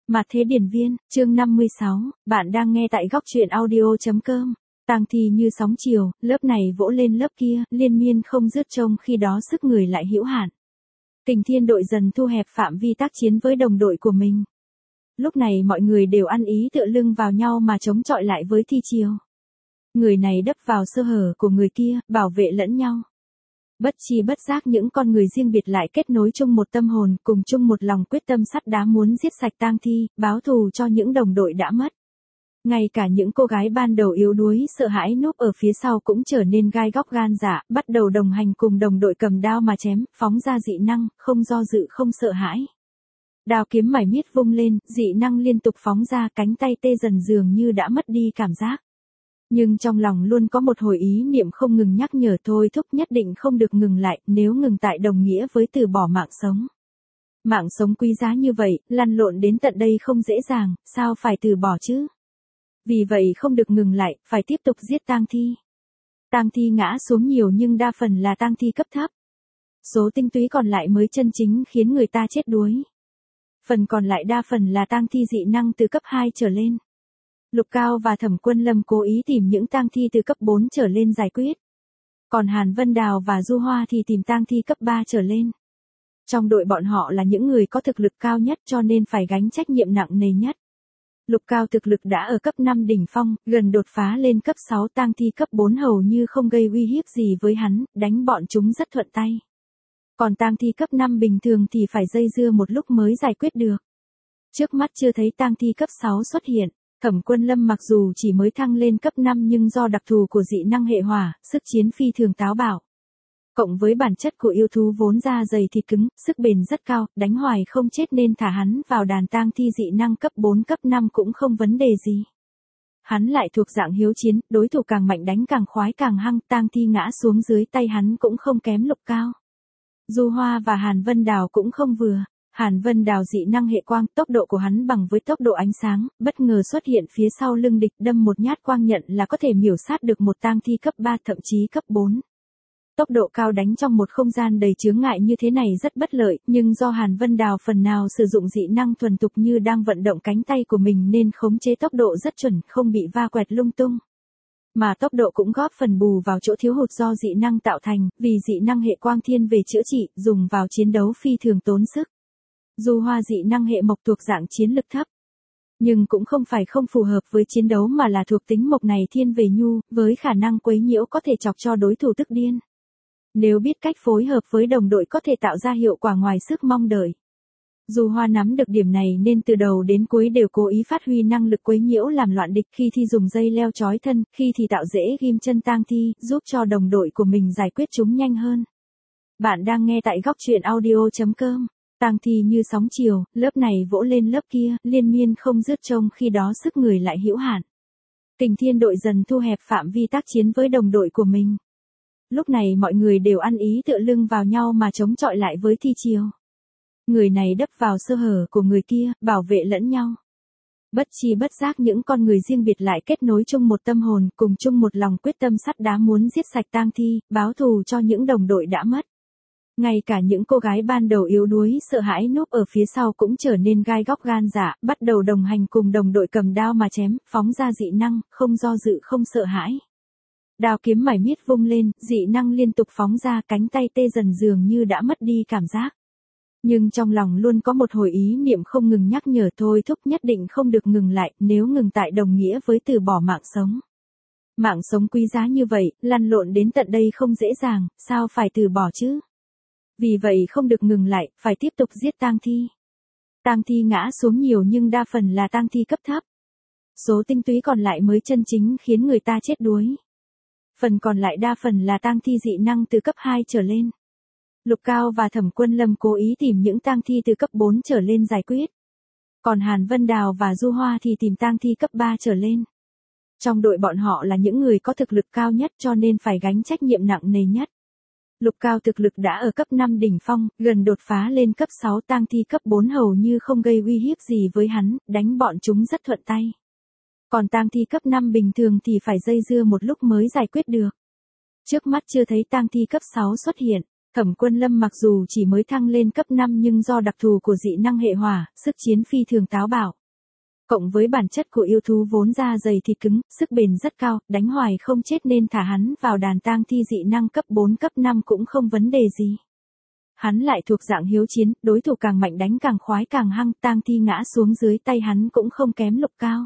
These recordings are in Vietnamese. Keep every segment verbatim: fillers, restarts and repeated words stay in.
Mạt Thế Điển Viên, chương năm mươi sáu, bạn đang nghe tại góc truyện audio chấm com. Tang thi như sóng chiều, lớp này vỗ lên lớp kia, liên miên không dứt, trong khi đó sức người lại hữu hạn. Kình Thiên đội dần thu hẹp phạm vi tác chiến với đồng đội của mình. Lúc này mọi người đều ăn ý tựa lưng vào nhau mà chống chọi lại với thi chiều. Người này đắp vào sơ hở của người kia, bảo vệ lẫn nhau. Bất chi bất giác những con người riêng biệt lại kết nối chung một tâm hồn, cùng chung một lòng quyết tâm sắt đá muốn giết sạch tang thi, báo thù cho những đồng đội đã mất. Ngay cả những cô gái ban đầu yếu đuối, sợ hãi núp ở phía sau cũng trở nên gai góc gan dạ, bắt đầu đồng hành cùng đồng đội cầm đao mà chém, phóng ra dị năng, không do dự không sợ hãi. Đao kiếm mải miết vung lên, dị năng liên tục phóng ra, cánh tay tê dần dường như đã mất đi cảm giác. Nhưng trong lòng luôn có một hồi ý niệm không ngừng nhắc nhở thôi thúc nhất định không được ngừng lại, nếu ngừng tại đồng nghĩa với từ bỏ mạng sống. Mạng sống quý giá như vậy, lăn lộn đến tận đây không dễ dàng, sao phải từ bỏ chứ? Vì vậy không được ngừng lại, phải tiếp tục giết tang thi. Tang thi ngã xuống nhiều nhưng đa phần là tang thi cấp thấp. Số tinh túy còn lại mới chân chính khiến người ta chết đuối. Phần còn lại đa phần là tang thi dị năng từ cấp hai trở lên. Lục Cao và Thẩm Quân Lâm cố ý tìm những tang thi từ cấp bốn trở lên giải quyết. Còn Hàn Vân Đào và Du Hoa thì tìm tang thi cấp ba trở lên. Trong đội bọn họ là những người có thực lực cao nhất cho nên phải gánh trách nhiệm nặng nề nhất. Lục Cao thực lực đã ở cấp năm đỉnh phong, gần đột phá lên cấp sáu, tang thi cấp bốn hầu như không gây uy hiếp gì với hắn, đánh bọn chúng rất thuận tay. Còn tang thi cấp năm bình thường thì phải dây dưa một lúc mới giải quyết được. Trước mắt chưa thấy tang thi cấp sáu xuất hiện. Thẩm Quân Lâm mặc dù chỉ mới thăng lên cấp năm nhưng do đặc thù của dị năng hệ hỏa, sức chiến phi thường táo bạo. Cộng với bản chất của yêu thú vốn da dày thịt cứng, sức bền rất cao, đánh hoài không chết nên thả hắn vào đàn tang thi dị năng cấp bốn cấp năm cũng không vấn đề gì. Hắn lại thuộc dạng hiếu chiến, đối thủ càng mạnh đánh càng khoái càng hăng, tang thi ngã xuống dưới tay hắn cũng không kém Lục Cao. Du Hoa và Hàn Vân Đào cũng không vừa. Hàn Vân Đào dị năng hệ quang, tốc độ của hắn bằng với tốc độ ánh sáng, bất ngờ xuất hiện phía sau lưng địch, đâm một nhát quang nhận là có thể miểu sát được một tang thi cấp ba thậm chí cấp bốn. Tốc độ cao đánh trong một không gian đầy chướng ngại như thế này rất bất lợi, nhưng do Hàn Vân Đào phần nào sử dụng dị năng thuần thục như đang vận động cánh tay của mình nên khống chế tốc độ rất chuẩn, không bị va quẹt lung tung. Mà tốc độ cũng góp phần bù vào chỗ thiếu hụt do dị năng tạo thành, vì dị năng hệ quang thiên về chữa trị, dùng vào chiến đấu phi thường tốn sức. Du Hoa dị năng hệ mộc thuộc dạng chiến lực thấp. Nhưng cũng không phải không phù hợp với chiến đấu mà là thuộc tính mộc này thiên về nhu, với khả năng quấy nhiễu có thể chọc cho đối thủ tức điên. Nếu biết cách phối hợp với đồng đội có thể tạo ra hiệu quả ngoài sức mong đợi. Du Hoa nắm được điểm này nên từ đầu đến cuối đều cố ý phát huy năng lực quấy nhiễu làm loạn địch, khi thì dùng dây leo trói thân, khi thì tạo dễ ghim chân tang thi, giúp cho đồng đội của mình giải quyết chúng nhanh hơn. Bạn đang nghe tại góc truyện audio chấm com. Tang thi như sóng chiều, lớp này vỗ lên lớp kia, liên miên không dứt, trong khi đó sức người lại hữu hạn. Kình Thiên đội dần thu hẹp phạm vi tác chiến với đồng đội của mình. Lúc này mọi người đều ăn ý tựa lưng vào nhau mà chống chọi lại với thi chiều. Người này đắp vào sơ hở của người kia, bảo vệ lẫn nhau. Bất chi bất giác những con người riêng biệt lại kết nối chung một tâm hồn, cùng chung một lòng quyết tâm sắt đá muốn giết sạch tang thi, báo thù cho những đồng đội đã mất. Ngay cả những cô gái ban đầu yếu đuối, sợ hãi núp ở phía sau cũng trở nên gai góc gan dạ, bắt đầu đồng hành cùng đồng đội cầm đao mà chém, phóng ra dị năng, không do dự không sợ hãi. Đao kiếm mải miết vung lên, dị năng liên tục phóng ra, cánh tay tê dần dường như đã mất đi cảm giác. Nhưng trong lòng luôn có một hồi ý niệm không ngừng nhắc nhở thôi thúc nhất định không được ngừng lại, nếu ngừng tại đồng nghĩa với từ bỏ mạng sống. Mạng sống quý giá như vậy, lăn lộn đến tận đây không dễ dàng, sao phải từ bỏ chứ? Vì vậy không được ngừng lại, phải tiếp tục giết tang thi. Tang thi ngã xuống nhiều nhưng đa phần là tang thi cấp thấp. Số tinh túy còn lại mới chân chính khiến người ta chết đuối. Phần còn lại đa phần là tang thi dị năng từ cấp hai trở lên. Lục Cao và Thẩm Quân Lâm cố ý tìm những tang thi từ cấp bốn trở lên giải quyết. Còn Hàn Vân Đào và Du Hoa thì tìm tang thi cấp ba trở lên. Trong đội bọn họ là những người có thực lực cao nhất cho nên phải gánh trách nhiệm nặng nề nhất. Lục Cao thực lực đã ở cấp năm đỉnh phong, gần đột phá lên cấp sáu, tang thi cấp bốn hầu như không gây uy hiếp gì với hắn, đánh bọn chúng rất thuận tay. Còn tang thi cấp năm bình thường thì phải dây dưa một lúc mới giải quyết được. Trước mắt chưa thấy tang thi cấp sáu xuất hiện. Thẩm Quân Lâm mặc dù chỉ mới thăng lên cấp năm nhưng do đặc thù của dị năng hệ hỏa, sức chiến phi thường táo bạo. Cộng với bản chất của yêu thú vốn da dày thịt cứng, sức bền rất cao, đánh hoài không chết nên thả hắn vào đàn tang thi dị năng cấp bốn cấp năm cũng không vấn đề gì. Hắn lại thuộc dạng hiếu chiến, đối thủ càng mạnh đánh càng khoái càng hăng, tang thi ngã xuống dưới tay hắn cũng không kém Lục Cao.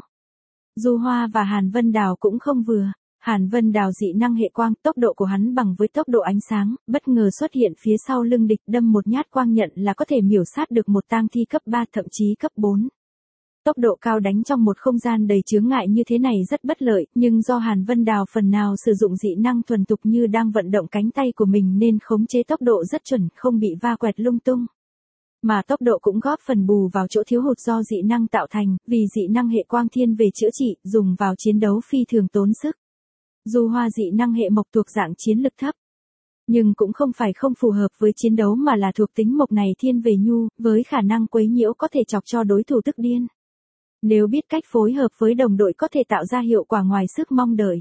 Du Hoa và Hàn Vân Đào cũng không vừa. Hàn Vân Đào dị năng hệ quang, tốc độ của hắn bằng với tốc độ ánh sáng, bất ngờ xuất hiện phía sau lưng địch, đâm một nhát quang nhận là có thể miểu sát được một tang thi cấp ba thậm chí cấp bốn. Tốc độ cao đánh trong một không gian đầy chướng ngại như thế này rất bất lợi, nhưng do Hàn Vân Đào phần nào sử dụng dị năng thuần thục như đang vận động cánh tay của mình nên khống chế tốc độ rất chuẩn, không bị va quẹt lung tung. Mà tốc độ cũng góp phần bù vào chỗ thiếu hụt do dị năng tạo thành, vì dị năng hệ quang thiên về chữa trị, dùng vào chiến đấu phi thường tốn sức. Du Hoa dị năng hệ mộc thuộc dạng chiến lực thấp, nhưng cũng không phải không phù hợp với chiến đấu mà là thuộc tính mộc này thiên về nhu, với khả năng quấy nhiễu có thể chọc cho đối thủ tức điên. Nếu biết cách phối hợp với đồng đội có thể tạo ra hiệu quả ngoài sức mong đợi.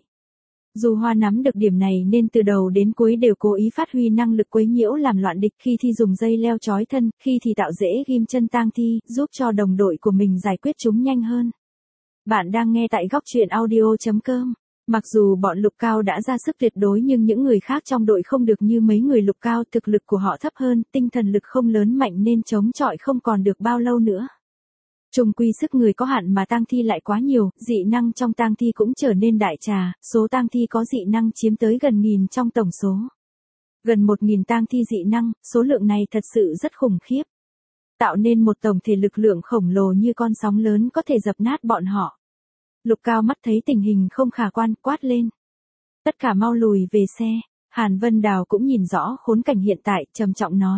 Du Hoa nắm được điểm này nên từ đầu đến cuối đều cố ý phát huy năng lực quấy nhiễu làm loạn địch, khi thì dùng dây leo trói thân, khi thì tạo rễ ghim chân tang thi, giúp cho đồng đội của mình giải quyết chúng nhanh hơn. Bạn đang nghe tại góc truyện audio chấm com. Mặc dù bọn Lục Cao đã ra sức tuyệt đối nhưng những người khác trong đội không được như mấy người Lục Cao, thực lực của họ thấp hơn, tinh thần lực không lớn mạnh nên chống chọi không còn được bao lâu nữa. Chung quy sức người có hạn mà tang thi lại quá nhiều, dị năng trong tang thi cũng trở nên đại trà, số tang thi có dị năng chiếm tới gần nghìn trong tổng số. Gần một nghìn tang thi dị năng, số lượng này thật sự rất khủng khiếp. Tạo nên một tổng thể lực lượng khổng lồ như con sóng lớn có thể dập nát bọn họ. Lục Cao mắt thấy tình hình không khả quan, quát lên. Tất cả mau lùi về xe. Hàn Vân Đào cũng nhìn rõ khốn cảnh hiện tại, trầm trọng nói.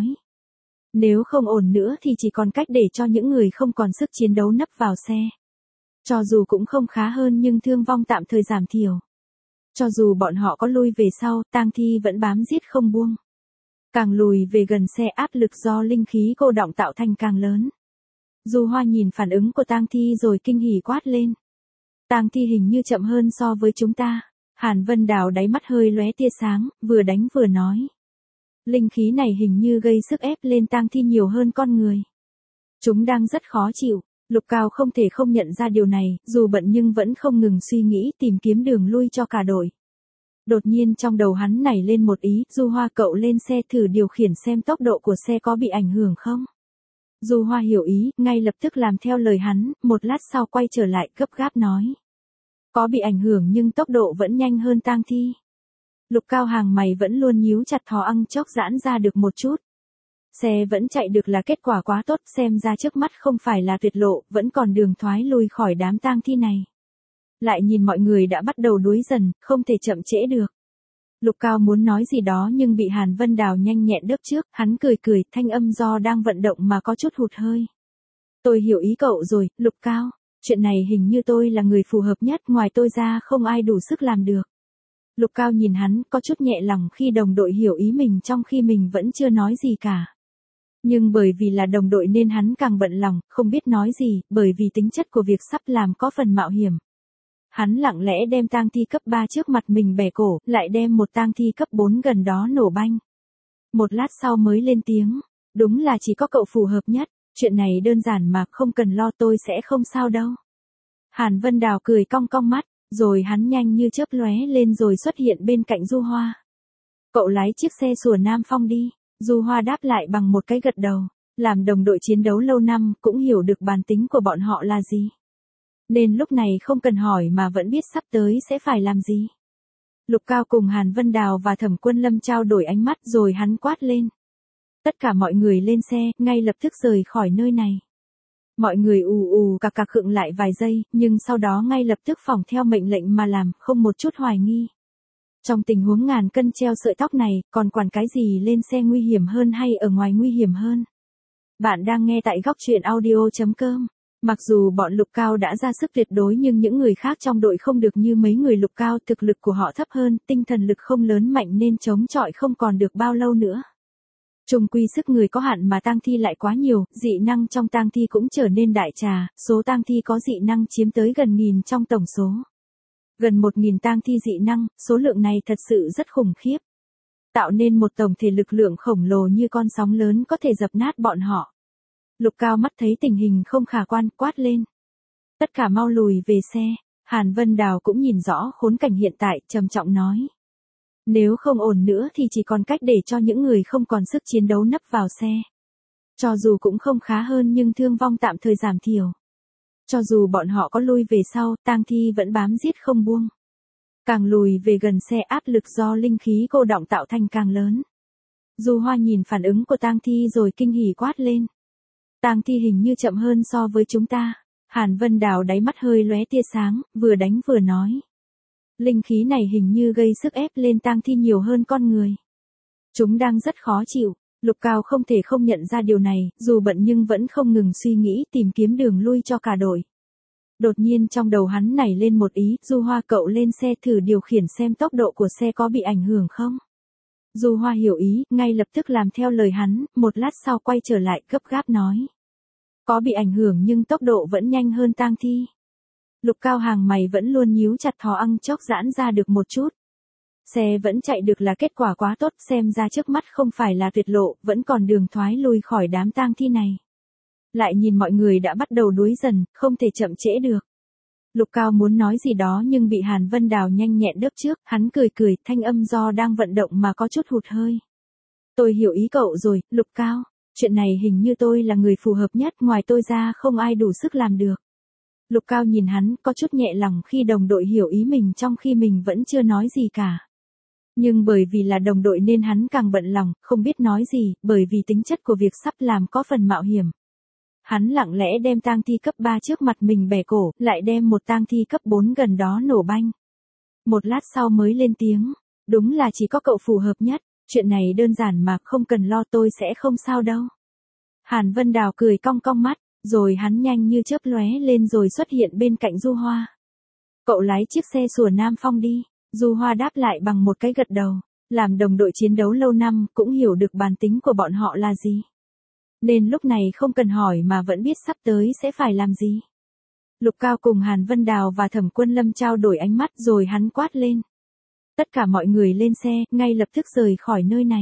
Nếu không ổn nữa thì chỉ còn cách để cho những người không còn sức chiến đấu nấp vào xe. Cho dù cũng không khá hơn nhưng thương vong tạm thời giảm thiểu. Cho dù bọn họ có lui về sau, tang thi vẫn bám giết không buông. Càng lùi về gần xe áp lực do linh khí cô đọng tạo thành càng lớn. Du Hoa nhìn phản ứng của tang thi rồi kinh hỉ quát lên. Tang thi hình như chậm hơn so với chúng ta. Hàn Vân Đào đáy mắt hơi lóe tia sáng, vừa đánh vừa nói. Linh khí này hình như gây sức ép lên tang thi nhiều hơn con người. Chúng đang rất khó chịu. Lục Cao không thể không nhận ra điều này, dù bận nhưng vẫn không ngừng suy nghĩ tìm kiếm đường lui cho cả đội. Đột nhiên trong đầu hắn nảy lên một ý, Du Hoa cậu lên xe thử điều khiển xem tốc độ của xe có bị ảnh hưởng không. Du Hoa hiểu ý, ngay lập tức làm theo lời hắn, một lát sau quay trở lại gấp gáp nói. Có bị ảnh hưởng nhưng tốc độ vẫn nhanh hơn tang thi. Lục Cao hàng mày vẫn luôn nhíu chặt thò ăng chốc giãn ra được một chút. Xe vẫn chạy được là kết quả quá tốt, xem ra trước mắt không phải là tuyệt lộ, vẫn còn đường thoái lui khỏi đám tang thi này. Lại nhìn mọi người đã bắt đầu đuối dần, không thể chậm trễ được. Lục Cao muốn nói gì đó nhưng bị Hàn Vân Đào nhanh nhẹn đớp trước, hắn cười cười, thanh âm do đang vận động mà có chút hụt hơi. Tôi hiểu ý cậu rồi, Lục Cao, chuyện này hình như tôi là người phù hợp nhất, ngoài tôi ra không ai đủ sức làm được. Lục Cao nhìn hắn, có chút nhẹ lòng khi đồng đội hiểu ý mình trong khi mình vẫn chưa nói gì cả. Nhưng bởi vì là đồng đội nên hắn càng bận lòng, không biết nói gì, bởi vì tính chất của việc sắp làm có phần mạo hiểm. Hắn lặng lẽ đem tang thi cấp ba trước mặt mình bẻ cổ, lại đem một tang thi cấp bốn gần đó nổ banh. Một lát sau mới lên tiếng, đúng là chỉ có cậu phù hợp nhất, chuyện này đơn giản mà, không cần lo, tôi sẽ không sao đâu. Hàn Vân Đào cười cong cong mắt, rồi hắn nhanh như chớp lóe lên rồi xuất hiện bên cạnh Du Hoa. Cậu lái chiếc xe sủa Nam Phong đi. Du Hoa đáp lại bằng một cái gật đầu, làm đồng đội chiến đấu lâu năm cũng hiểu được bản tính của bọn họ là gì. Nên lúc này không cần hỏi mà vẫn biết sắp tới sẽ phải làm gì. Lục Cao cùng Hàn Vân Đào và Thẩm Quân Lâm trao đổi ánh mắt rồi hắn quát lên. Tất cả mọi người lên xe, ngay lập tức rời khỏi nơi này. Mọi người ù ù cạc cạc khựng lại vài giây, nhưng sau đó ngay lập tức phỏng theo mệnh lệnh mà làm, không một chút hoài nghi. Trong tình huống ngàn cân treo sợi tóc này, còn quản cái gì lên xe nguy hiểm hơn hay ở ngoài nguy hiểm hơn. Bạn đang nghe tại góc truyện audio chấm com. Mặc dù bọn Lục Cao đã ra sức tuyệt đối nhưng những người khác trong đội không được như mấy người Lục Cao, thực lực của họ thấp hơn, tinh thần lực không lớn mạnh nên chống chọi không còn được bao lâu nữa. Chung quy sức người có hạn mà tang thi lại quá nhiều, dị năng trong tang thi cũng trở nên đại trà, số tang thi có dị năng chiếm tới gần nghìn trong tổng số. Gần một nghìn tang thi dị năng, số lượng này thật sự rất khủng khiếp. Tạo nên một tổng thể lực lượng khổng lồ như con sóng lớn có thể dập nát bọn họ. Lục Cao mắt thấy tình hình không khả quan, quát lên. Tất cả mau lùi về xe. Hàn Vân Đào cũng nhìn rõ khốn cảnh hiện tại, trầm trọng nói. Nếu không ổn nữa thì chỉ còn cách để cho những người không còn sức chiến đấu nấp vào xe. Cho dù cũng không khá hơn nhưng thương vong tạm thời giảm thiểu. Cho dù bọn họ có lui về sau, tang thi vẫn bám giết không buông. Càng lùi về gần xe áp lực do linh khí cô đọng tạo thành càng lớn. Du Hoa nhìn phản ứng của tang thi rồi kinh hỉ quát lên. Tang thi hình như chậm hơn so với chúng ta. Hàn Vân Đào đáy mắt hơi lóe tia sáng, vừa đánh vừa nói. Linh khí này hình như gây sức ép lên tang thi nhiều hơn con người. Chúng đang rất khó chịu. Lục Cao không thể không nhận ra điều này, dù bận nhưng vẫn không ngừng suy nghĩ tìm kiếm đường lui cho cả đội. Đột nhiên trong đầu hắn nảy lên một ý, Du Hoa cậu lên xe thử điều khiển xem tốc độ của xe có bị ảnh hưởng không. Du Hoa hiểu ý, ngay lập tức làm theo lời hắn, một lát sau quay trở lại gấp gáp nói. Có bị ảnh hưởng nhưng tốc độ vẫn nhanh hơn tang thi. Lục Cao hàng mày vẫn luôn nhíu chặt thò ăng chốc giãn ra được một chút. Xe vẫn chạy được là kết quả quá tốt, xem ra trước mắt không phải là tuyệt lộ, vẫn còn đường thoái lui khỏi đám tang thi này. Lại nhìn mọi người đã bắt đầu đuối dần, không thể chậm trễ được. Lục Cao muốn nói gì đó nhưng bị Hàn Vân Đào nhanh nhẹn đớp trước, hắn cười cười, thanh âm do đang vận động mà có chút hụt hơi. Tôi hiểu ý cậu rồi, Lục Cao, chuyện này hình như tôi là người phù hợp nhất, ngoài tôi ra không ai đủ sức làm được. Lục Cao nhìn hắn, có chút nhẹ lòng khi đồng đội hiểu ý mình trong khi mình vẫn chưa nói gì cả. Nhưng bởi vì là đồng đội nên hắn càng bận lòng, không biết nói gì, bởi vì tính chất của việc sắp làm có phần mạo hiểm. Hắn lặng lẽ đem tang thi cấp ba trước mặt mình bẻ cổ, lại đem một tang thi cấp bốn gần đó nổ banh. Một lát sau mới lên tiếng, đúng là chỉ có cậu phù hợp nhất, chuyện này đơn giản mà không cần lo, tôi sẽ không sao đâu. Hàn Vân Đào cười cong cong mắt, rồi hắn nhanh như chớp lóe lên rồi xuất hiện bên cạnh Du Hoa. Cậu lái chiếc xe sủa Nam Phong đi. Du Hoa đáp lại bằng một cái gật đầu, làm đồng đội chiến đấu lâu năm cũng hiểu được bản tính của bọn họ là gì. Nên lúc này không cần hỏi mà vẫn biết sắp tới sẽ phải làm gì. Lục Cao cùng Hàn Vân Đào và Thẩm Quân Lâm trao đổi ánh mắt rồi hắn quát lên. Tất cả mọi người lên xe, ngay lập tức rời khỏi nơi này.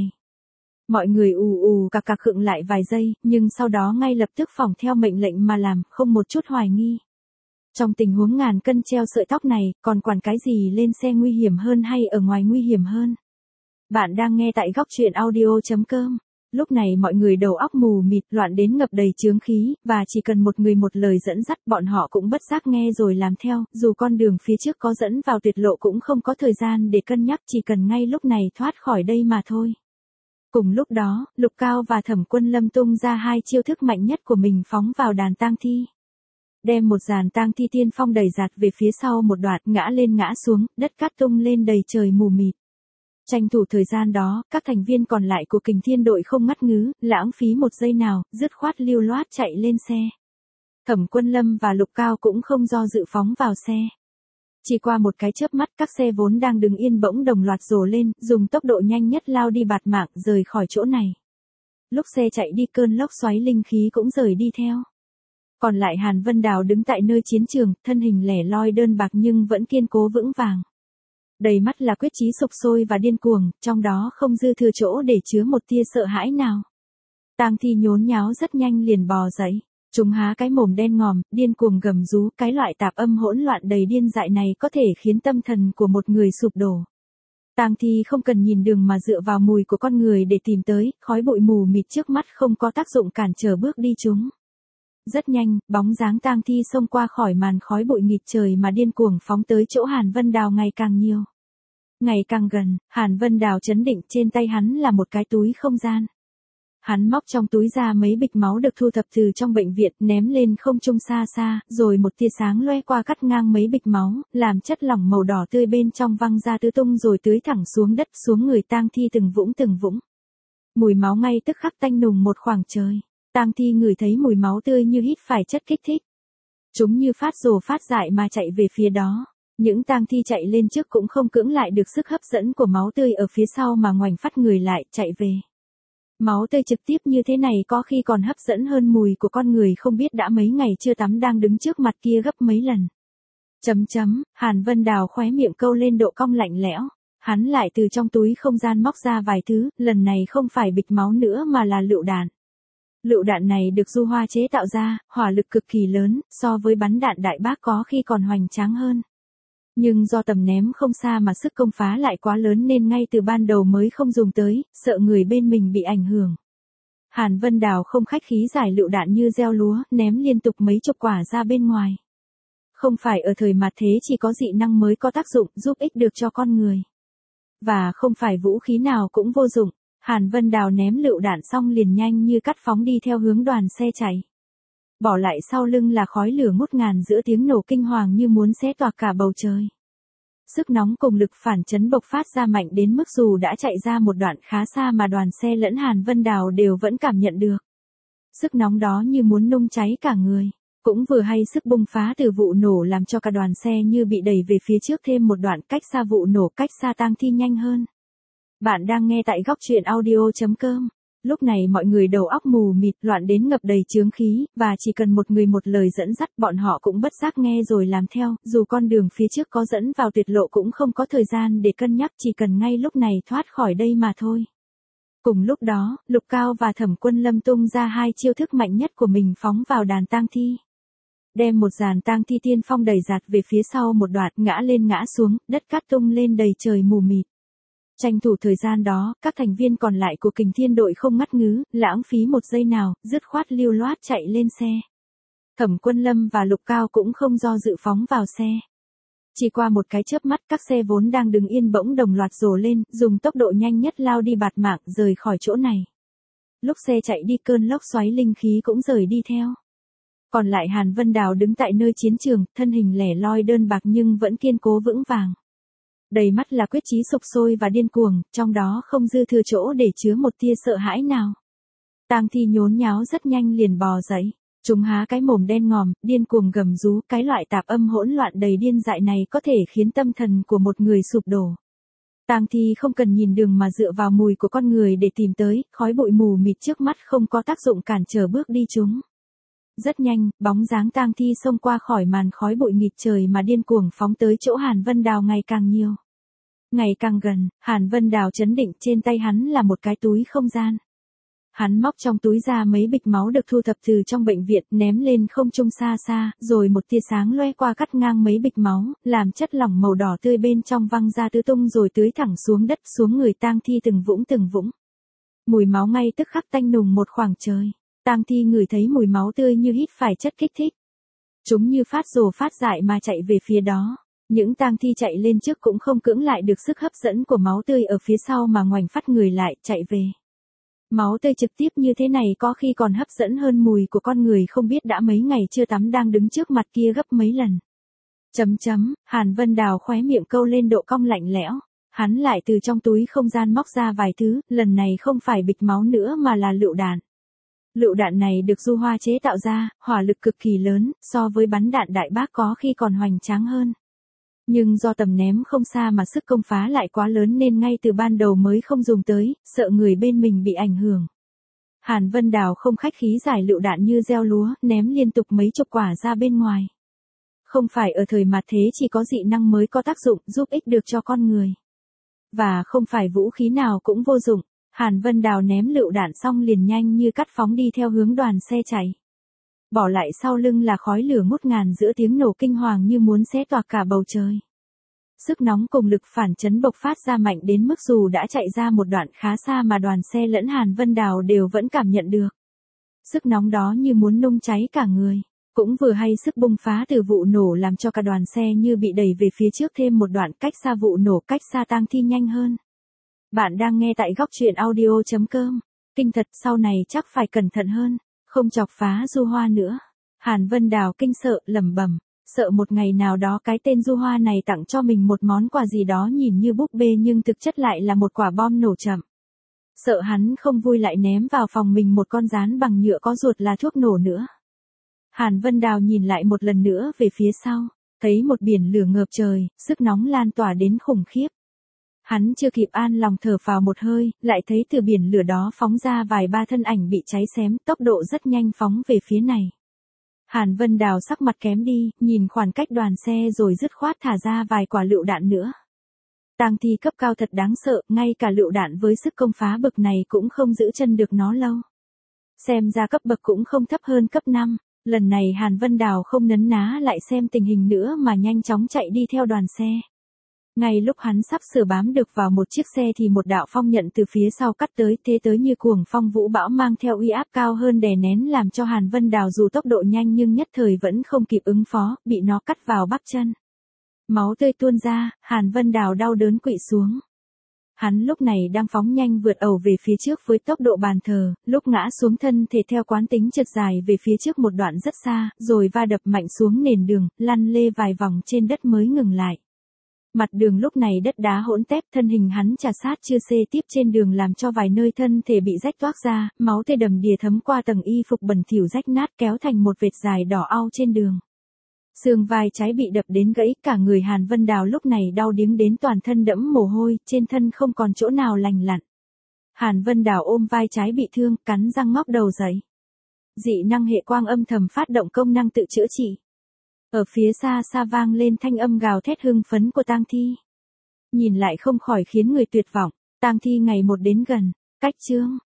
Mọi người ù ù cạc cạc khựng lại vài giây, nhưng sau đó ngay lập tức phỏng theo mệnh lệnh mà làm, không một chút hoài nghi. Trong tình huống ngàn cân treo sợi tóc này, còn quản cái gì lên xe nguy hiểm hơn hay ở ngoài nguy hiểm hơn? Bạn đang nghe tại góc truyện audio chấm com. Lúc này mọi người đầu óc mù mịt, loạn đến ngập đầy chướng khí, và chỉ cần một người một lời dẫn dắt bọn họ cũng bất giác nghe rồi làm theo, dù con đường phía trước có dẫn vào tuyệt lộ cũng không có thời gian để cân nhắc, chỉ cần ngay lúc này thoát khỏi đây mà thôi. Cùng lúc đó, Lục Cao và Thẩm Quân Lâm tung ra hai chiêu thức mạnh nhất của mình phóng vào đàn tang thi. Đem một dàn tang thi tiên phong đẩy giạt về phía sau một đoạn, ngã lên ngã xuống, đất cát tung lên đầy trời mù mịt. Tranh thủ thời gian đó, các thành viên còn lại của Kình Thiên đội không ngắt ngứ, lãng phí một giây nào, dứt khoát lưu loát chạy lên xe. Thẩm Quân Lâm và Lục Cao cũng không do dự phóng vào xe. Chỉ qua một cái chớp mắt, các xe vốn đang đứng yên bỗng đồng loạt rồ lên, dùng tốc độ nhanh nhất lao đi bạt mạng, rời khỏi chỗ này. Lúc xe chạy đi, cơn lốc xoáy linh khí cũng rời đi theo. Còn lại Hàn Vân Đào đứng tại nơi chiến trường, thân hình lẻ loi đơn bạc nhưng vẫn kiên cố vững vàng. Đầy mắt là quyết chí sục sôi và điên cuồng, trong đó không dư thừa chỗ để chứa một tia sợ hãi nào. Tang thi nhốn nháo rất nhanh liền bò dậy. Chúng há cái mồm đen ngòm, điên cuồng gầm rú, cái loại tạp âm hỗn loạn đầy điên dại này có thể khiến tâm thần của một người sụp đổ. Tang thi không cần nhìn đường mà dựa vào mùi của con người để tìm tới, khói bụi mù mịt trước mắt không có tác dụng cản trở bước đi chúng. Rất nhanh, bóng dáng tang thi xông qua khỏi màn khói bụi nghịt trời mà điên cuồng phóng tới chỗ Hàn Vân Đào ngày càng nhiều. Ngày càng gần, Hàn Vân Đào chấn định, trên tay hắn là một cái túi không gian. Hắn móc trong túi ra mấy bịch máu được thu thập từ trong bệnh viện, ném lên không trung xa xa, rồi một tia sáng loe qua cắt ngang mấy bịch máu, làm chất lỏng màu đỏ tươi bên trong văng ra tứ tung rồi tưới thẳng xuống đất, xuống người tang thi từng vũng từng vũng. Mùi máu ngay tức khắc tanh nùng một khoảng trời. Tang thi ngửi thấy mùi máu tươi như hít phải chất kích thích. Chúng như phát rồ phát dại mà chạy về phía đó. Những tang thi chạy lên trước cũng không cưỡng lại được sức hấp dẫn của máu tươi ở phía sau mà ngoảnh phát người lại, chạy về. Máu tươi trực tiếp như thế này có khi còn hấp dẫn hơn mùi của con người không biết đã mấy ngày chưa tắm đang đứng trước mặt kia gấp mấy lần. Chấm chấm, Hàn Vân Đào khóe miệng câu lên độ cong lạnh lẽo. Hắn lại từ trong túi không gian móc ra vài thứ, lần này không phải bịch máu nữa mà là lựu đạn. Lựu đạn này được Du Hoa chế tạo ra, hỏa lực cực kỳ lớn, so với bắn đạn đại bác có khi còn hoành tráng hơn. Nhưng do tầm ném không xa mà sức công phá lại quá lớn nên ngay từ ban đầu mới không dùng tới, sợ người bên mình bị ảnh hưởng. Hàn Vân Đào không khách khí giải lựu đạn như gieo lúa, ném liên tục mấy chục quả ra bên ngoài. Không phải ở thời mạt thế chỉ có dị năng mới có tác dụng giúp ích được cho con người. Và không phải vũ khí nào cũng vô dụng, Hàn Vân Đào ném lựu đạn xong liền nhanh như cắt phóng đi theo hướng đoàn xe chạy. Bỏ lại sau lưng là khói lửa ngút ngàn giữa tiếng nổ kinh hoàng như muốn xé toạc cả bầu trời. Sức nóng cùng lực phản chấn bộc phát ra mạnh đến mức dù đã chạy ra một đoạn khá xa mà đoàn xe lẫn Hàn Vân Đào đều vẫn cảm nhận được. Sức nóng đó như muốn nung cháy cả người. Cũng vừa hay sức bùng phá từ vụ nổ làm cho cả đoàn xe như bị đẩy về phía trước thêm một đoạn cách xa vụ nổ, cách xa tang thi nhanh hơn. Bạn đang nghe tại góc truyện audio chấm com. Lúc này mọi người đầu óc mù mịt, loạn đến ngập đầy chướng khí, và chỉ cần một người một lời dẫn dắt bọn họ cũng bất giác nghe rồi làm theo, dù con đường phía trước có dẫn vào tuyệt lộ cũng không có thời gian để cân nhắc, chỉ cần ngay lúc này thoát khỏi đây mà thôi. Cùng lúc đó, Lục Cao và Thẩm Quân Lâm tung ra hai chiêu thức mạnh nhất của mình phóng vào đàn tang thi. Đem một dàn tang thi tiên phong đẩy giạt về phía sau một đoạn, ngã lên ngã xuống, đất cát tung lên đầy trời mù mịt. Tranh thủ thời gian đó, các thành viên còn lại của Kình Thiên đội không ngắt ngứ, lãng phí một giây nào, dứt khoát lưu loát chạy lên xe. Thẩm Quân Lâm và Lục Cao cũng không do dự phóng vào xe. Chỉ qua một cái chớp mắt, các xe vốn đang đứng yên bỗng đồng loạt rồ lên, dùng tốc độ nhanh nhất lao đi bạt mạng, rời khỏi chỗ này. Lúc xe chạy đi, cơn lốc xoáy linh khí cũng rời đi theo. Còn lại Hàn Vân Đào đứng tại nơi chiến trường, thân hình lẻ loi đơn bạc nhưng vẫn kiên cố vững vàng. Đầy mắt là quyết chí sục sôi và điên cuồng, trong đó không dư thừa chỗ để chứa một tia sợ hãi nào. Tang thi nhốn nháo rất nhanh liền bò dậy. Chúng há cái mồm đen ngòm, điên cuồng gầm rú, cái loại tạp âm hỗn loạn đầy điên dại này có thể khiến tâm thần của một người sụp đổ. Tang thi không cần nhìn đường mà dựa vào mùi của con người để tìm tới, khói bụi mù mịt trước mắt không có tác dụng cản trở bước đi chúng. Rất nhanh, bóng dáng tang thi xông qua khỏi màn khói bụi nghịt trời mà điên cuồng phóng tới chỗ Hàn Vân Đào ngày càng nhiều. Ngày càng gần, Hàn Vân Đào chấn định, trên tay hắn là một cái túi không gian. Hắn móc trong túi ra mấy bịch máu được thu thập từ trong bệnh viện, ném lên không trung xa xa, rồi một tia sáng loe qua cắt ngang mấy bịch máu, làm chất lỏng màu đỏ tươi bên trong văng ra tứ tung rồi tưới thẳng xuống đất, xuống người tang thi từng vũng từng vũng. Mùi máu ngay tức khắc tanh nùng một khoảng trời. Tang thi ngửi thấy mùi máu tươi như hít phải chất kích thích. Chúng như phát rồ phát dại mà chạy về phía đó. Những tang thi chạy lên trước cũng không cưỡng lại được sức hấp dẫn của máu tươi ở phía sau mà ngoảnh phát người lại, chạy về. Máu tươi trực tiếp như thế này có khi còn hấp dẫn hơn mùi của con người không biết đã mấy ngày chưa tắm đang đứng trước mặt kia gấp mấy lần. Chấm chấm, Hàn Vân Đào khóe miệng câu lên độ cong lạnh lẽo. Hắn lại từ trong túi không gian móc ra vài thứ, lần này không phải bịch máu nữa mà là lựu đạn. Lựu đạn này được Du Hoa chế tạo ra, hỏa lực cực kỳ lớn, so với bắn đạn đại bác có khi còn hoành tráng hơn. Nhưng do tầm ném không xa mà sức công phá lại quá lớn nên ngay từ ban đầu mới không dùng tới, sợ người bên mình bị ảnh hưởng. Hàn Vân Đào không khách khí giải lựu đạn như gieo lúa, ném liên tục mấy chục quả ra bên ngoài. Không phải ở thời mạt thế chỉ có dị năng mới có tác dụng giúp ích được cho con người. Và không phải vũ khí nào cũng vô dụng. Hàn Vân Đào ném lựu đạn xong liền nhanh như cắt phóng đi theo hướng đoàn xe chạy. Bỏ lại sau lưng là khói lửa ngút ngàn giữa tiếng nổ kinh hoàng như muốn xé toạc cả bầu trời. Sức nóng cùng lực phản chấn bộc phát ra mạnh đến mức dù đã chạy ra một đoạn khá xa mà đoàn xe lẫn Hàn Vân Đào đều vẫn cảm nhận được. Sức nóng đó như muốn nung cháy cả người. Cũng vừa hay sức bùng phá từ vụ nổ làm cho cả đoàn xe như bị đẩy về phía trước thêm một đoạn cách xa vụ nổ, cách xa tang thi nhanh hơn. Bạn đang nghe tại góc truyện audio chấm com. Kinh thật, sau này chắc phải cẩn thận hơn, không chọc phá Du Hoa nữa. Hàn Vân Đào kinh sợ, lẩm bẩm, sợ một ngày nào đó cái tên Du Hoa này tặng cho mình một món quà gì đó nhìn như búp bê nhưng thực chất lại là một quả bom nổ chậm. Sợ hắn không vui lại ném vào phòng mình một con rán bằng nhựa có ruột là thuốc nổ nữa. Hàn Vân Đào nhìn lại một lần nữa về phía sau, thấy một biển lửa ngập trời, sức nóng lan tỏa đến khủng khiếp. Hắn chưa kịp an lòng thở phào một hơi, lại thấy từ biển lửa đó phóng ra vài ba thân ảnh bị cháy xém, tốc độ rất nhanh phóng về phía này. Hàn Vân Đào sắc mặt kém đi, nhìn khoảng cách đoàn xe rồi dứt khoát thả ra vài quả lựu đạn nữa. Tang thi cấp cao thật đáng sợ, ngay cả lựu đạn với sức công phá bực này cũng không giữ chân được nó lâu. Xem ra cấp bậc cũng không thấp hơn cấp năm. Lần này Hàn Vân Đào không nấn ná lại xem tình hình nữa mà nhanh chóng chạy đi theo đoàn xe. Ngay lúc hắn sắp sửa bám được vào một chiếc xe thì một đạo phong nhận từ phía sau cắt tới, thế tới như cuồng phong vũ bão mang theo uy áp cao hơn đè nén làm cho Hàn Vân Đào dù tốc độ nhanh nhưng nhất thời vẫn không kịp ứng phó, bị nó cắt vào bắp chân. Máu tươi tuôn ra, Hàn Vân Đào đau đớn quỵ xuống. Hắn lúc này đang phóng nhanh vượt ẩu về phía trước với tốc độ bàn thờ, lúc ngã xuống thân thể theo quán tính trượt dài về phía trước một đoạn rất xa, rồi va đập mạnh xuống nền đường, lăn lê vài vòng trên đất mới ngừng lại. Mặt đường lúc này đất đá hỗn tép, thân hình hắn chà sát chưa xê tiếp trên đường làm cho vài nơi thân thể bị rách toác ra, máu tươi đầm đìa thấm qua tầng y phục bẩn thỉu rách nát kéo thành một vệt dài đỏ au trên đường. Xương vai trái bị đập đến gãy, cả người Hàn Vân Đào lúc này đau điếng đến toàn thân đẫm mồ hôi, trên thân không còn chỗ nào lành lặn. Hàn Vân Đào ôm vai trái bị thương, cắn răng ngóc đầu dậy. Dị năng hệ quang âm thầm phát động công năng tự chữa trị. Ở phía xa xa vang lên thanh âm gào thét hưng phấn của tang thi. Nhìn lại không khỏi khiến người tuyệt vọng, tang thi ngày một đến gần, cách chương.